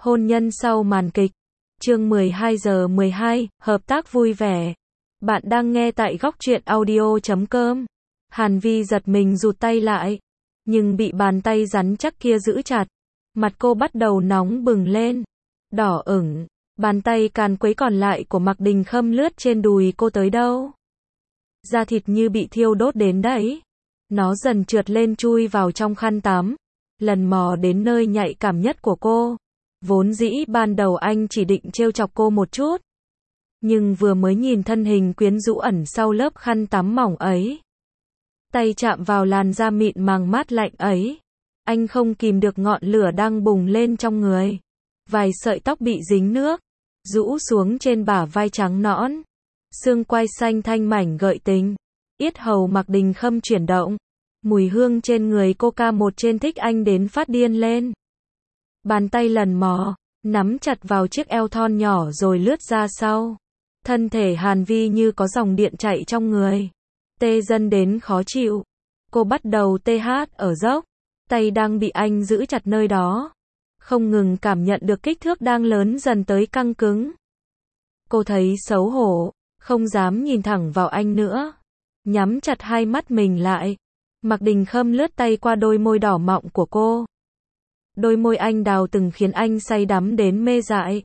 Hôn nhân sau màn kịch. Chương 12:12, hợp tác vui vẻ. Bạn đang nghe tại góc truyện audio.com. Hàn Vi giật mình rụt tay lại, nhưng bị bàn tay rắn chắc kia giữ chặt. Mặt cô bắt đầu nóng bừng lên, đỏ ửng. Bàn tay càn quấy còn lại của Mạc Đình Khâm lướt trên đùi cô tới đâu. Da thịt như bị thiêu đốt đến đấy. Nó dần trượt lên chui vào trong khăn tắm, lần mò đến nơi nhạy cảm nhất của cô. Vốn dĩ ban đầu anh chỉ định trêu chọc cô một chút, nhưng vừa mới nhìn thân hình quyến rũ ẩn sau lớp khăn tắm mỏng ấy, tay chạm vào làn da mịn màng mát lạnh ấy, anh không kìm được ngọn lửa đang bùng lên trong người. Vài sợi tóc bị dính nước rũ xuống trên bả vai trắng nõn, xương quai xanh thanh mảnh gợi tình. Yết hầu Mạc Đình Khâm chuyển động, mùi hương trên người cô ca một trên thích anh đến phát điên lên. Bàn tay lần mò, nắm chặt vào chiếc eo thon nhỏ rồi lướt ra sau. Thân thể Hàn Vi như có dòng điện chạy trong người, tê dần đến khó chịu. Cô bắt đầu tê hát ở dốc, tay đang bị anh giữ chặt nơi đó, không ngừng cảm nhận được kích thước đang lớn dần tới căng cứng. Cô thấy xấu hổ, không dám nhìn thẳng vào anh nữa, nhắm chặt hai mắt mình lại. Mạc Đình Khâm lướt tay qua đôi môi đỏ mọng của cô. Đôi môi anh đào từng khiến anh say đắm đến mê dại.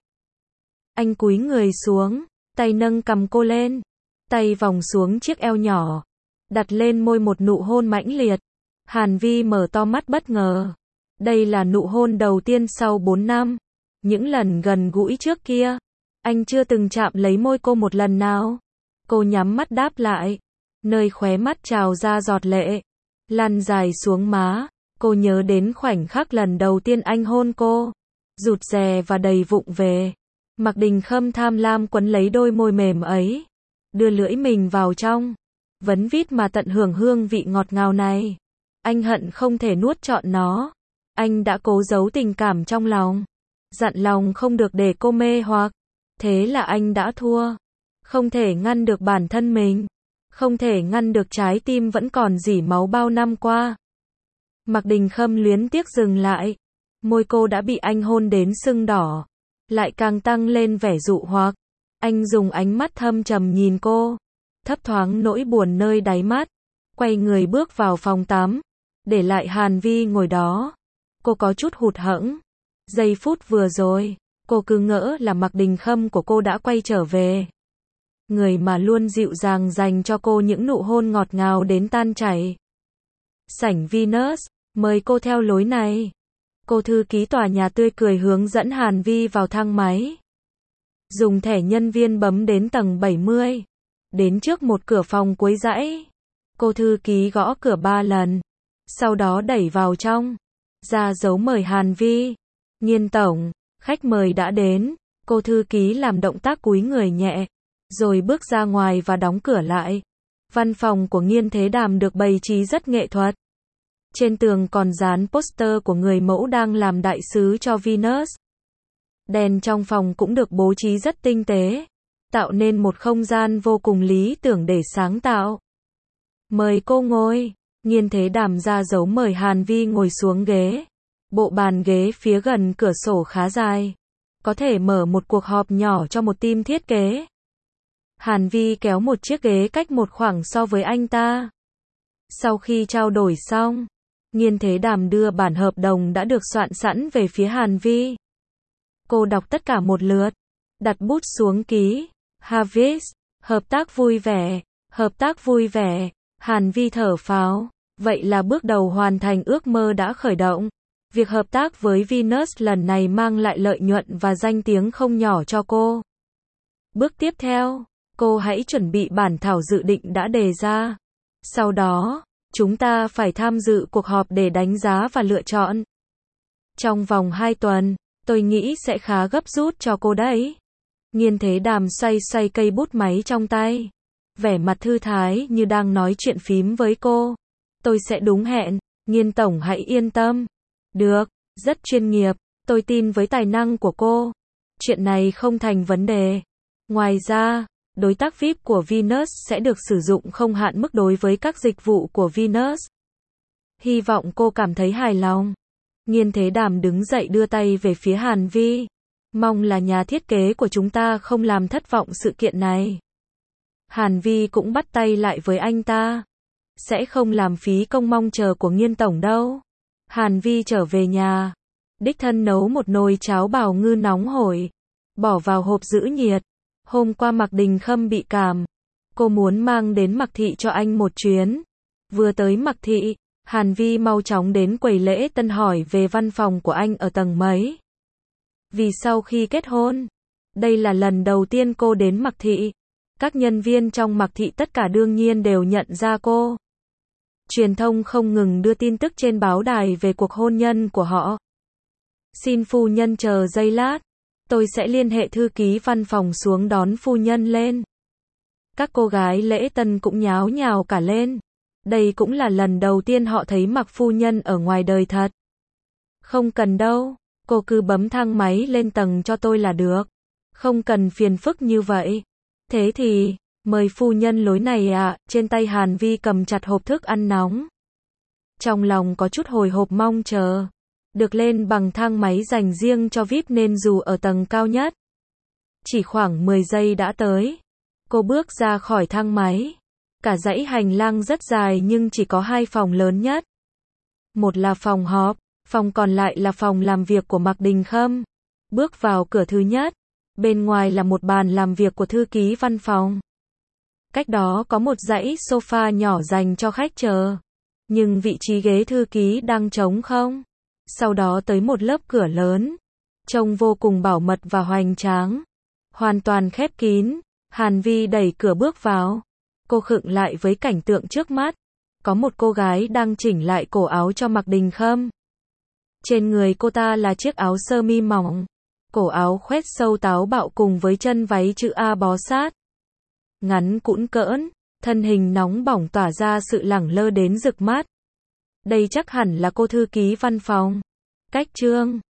Anh cúi người xuống, tay nâng cằm cô lên, tay vòng xuống chiếc eo nhỏ, đặt lên môi một nụ hôn mãnh liệt. Hàn Vi mở to mắt bất ngờ. Đây là nụ hôn đầu tiên sau 4 năm. Những lần gần gũi trước kia, anh chưa từng chạm lấy môi cô một lần nào. Cô nhắm mắt đáp lại, nơi khóe mắt trào ra giọt lệ, lăn dài xuống má. Cô nhớ đến khoảnh khắc lần đầu tiên anh hôn cô, rụt rè và đầy vụng về. Mạc Đình Khâm tham lam quấn lấy đôi môi mềm ấy, đưa lưỡi mình vào trong, vấn vít mà tận hưởng hương vị ngọt ngào này. Anh hận không thể nuốt trọn nó. Anh đã cố giấu tình cảm trong lòng, dặn lòng không được để cô mê hoặc. Thế là anh đã thua. Không thể ngăn được bản thân mình, không thể ngăn được trái tim vẫn còn rỉ máu bao năm qua. Mạc Đình Khâm luyến tiếc dừng lại. Môi cô đã bị anh hôn đến sưng đỏ, lại càng tăng lên vẻ dụ hoặc. Anh dùng ánh mắt thâm trầm nhìn cô, thấp thoáng nỗi buồn nơi đáy mắt. Quay người bước vào phòng tắm, để lại Hàn Vi ngồi đó. Cô có chút hụt hẫng. Giây phút vừa rồi, cô cứ ngỡ là Mạc Đình Khâm của cô đã quay trở về. Người mà luôn dịu dàng dành cho cô những nụ hôn ngọt ngào đến tan chảy. Sảnh Venus, mời cô theo lối này. Cô thư ký tòa nhà tươi cười hướng dẫn Hàn Vi vào thang máy. Dùng thẻ nhân viên bấm đến tầng 70. Đến trước một cửa phòng cuối dãy. Cô thư ký gõ cửa 3 lần. Sau đó đẩy vào trong, ra dấu mời Hàn Vi. Nghiên tổng, khách mời đã đến. Cô thư ký làm động tác cúi người nhẹ, rồi bước ra ngoài và đóng cửa lại. Văn phòng của Nghiên Thế Đàm được bày trí rất nghệ thuật. Trên tường còn dán poster của người mẫu đang làm đại sứ cho Venus. Đèn trong phòng cũng được bố trí rất tinh tế, tạo nên một không gian vô cùng lý tưởng để sáng tạo. Mời cô ngồi. Nghiên Thế Đàm ra dấu mời Hàn Vi ngồi xuống ghế. Bộ bàn ghế phía gần cửa sổ khá dài, có thể mở một cuộc họp nhỏ cho một team thiết kế. Hàn Vi kéo một chiếc ghế cách một khoảng so với anh ta. Sau khi trao đổi xong, Nghiên Thế Đàm đưa bản hợp đồng đã được soạn sẵn về phía Hàn Vi. Cô đọc tất cả một lượt, đặt bút xuống ký. Harvis, hợp tác vui vẻ, hợp tác vui vẻ. Hàn Vi thở phào. Vậy là bước đầu hoàn thành ước mơ đã khởi động. Việc hợp tác với Venus lần này mang lại lợi nhuận và danh tiếng không nhỏ cho cô. Bước tiếp theo, cô hãy chuẩn bị bản thảo dự định đã đề ra. Sau đó, chúng ta phải tham dự cuộc họp để đánh giá và lựa chọn. Trong vòng 2 tuần, tôi nghĩ sẽ khá gấp rút cho cô đấy. Nghiên Thế Đàm xoay xoay cây bút máy trong tay, vẻ mặt thư thái như đang nói chuyện phím với cô. Tôi sẽ đúng hẹn, Nghiên tổng hãy yên tâm. Được, rất chuyên nghiệp, tôi tin với tài năng của cô. Chuyện này không thành vấn đề. Ngoài ra, đối tác VIP của Venus sẽ được sử dụng không hạn mức đối với các dịch vụ của Venus. Hy vọng cô cảm thấy hài lòng. Nghiên Thế Đàm đứng dậy đưa tay về phía Hàn Vi. Mong là nhà thiết kế của chúng ta không làm thất vọng sự kiện này. Hàn Vi cũng bắt tay lại với anh ta. Sẽ không làm phí công mong chờ của Nghiên tổng đâu. Hàn Vi trở về nhà. Đích thân nấu một nồi cháo bào ngư nóng hổi. Bỏ vào hộp giữ nhiệt. Hôm qua Mạc Đình Khâm bị cảm. Cô muốn mang đến Mạc Thị cho anh một chuyến. Vừa tới Mạc Thị, Hàn Vi mau chóng đến quầy lễ tân hỏi về văn phòng của anh ở tầng mấy. Vì sau khi kết hôn, đây là lần đầu tiên cô đến Mạc Thị. Các nhân viên trong Mạc Thị tất cả đương nhiên đều nhận ra cô. Truyền thông không ngừng đưa tin tức trên báo đài về cuộc hôn nhân của họ. Xin phu nhân chờ giây lát. Tôi sẽ liên hệ thư ký văn phòng xuống đón phu nhân lên. Các cô gái lễ tân cũng nháo nhào cả lên. Đây cũng là lần đầu tiên họ thấy Mạc phu nhân ở ngoài đời thật. Không cần đâu, cô cứ bấm thang máy lên tầng cho tôi là được. Không cần phiền phức như vậy. Thế thì, mời phu nhân lối này ạ. Trên tay Hàn Vi cầm chặt hộp thức ăn nóng. Trong lòng có chút hồi hộp mong chờ. Được lên bằng thang máy dành riêng cho VIP nên dù ở tầng cao nhất. Chỉ khoảng 10 giây đã tới. Cô bước ra khỏi thang máy. Cả dãy hành lang rất dài nhưng chỉ có 2 phòng lớn nhất. Một là phòng họp, phòng còn lại là phòng làm việc của Mạc Đình Khâm. Bước vào cửa thứ nhất. Bên ngoài là một bàn làm việc của thư ký văn phòng. Cách đó có một dãy sofa nhỏ dành cho khách chờ. Nhưng vị trí ghế thư ký đang trống không. Sau đó tới một lớp cửa lớn. Trông vô cùng bảo mật và hoành tráng. Hoàn toàn khép kín. Hàn Vi đẩy cửa bước vào. Cô khựng lại với cảnh tượng trước mắt. Có một cô gái đang chỉnh lại cổ áo cho Mạc Đình Khâm. Trên người cô ta là chiếc áo sơ mi mỏng. Cổ áo khoét sâu táo bạo cùng với chân váy chữ A bó sát. Ngắn cũn cỡn, thân hình nóng bỏng tỏa ra sự lẳng lơ đến rực mắt. Đây chắc hẳn là cô thư ký văn phòng. Cách Trương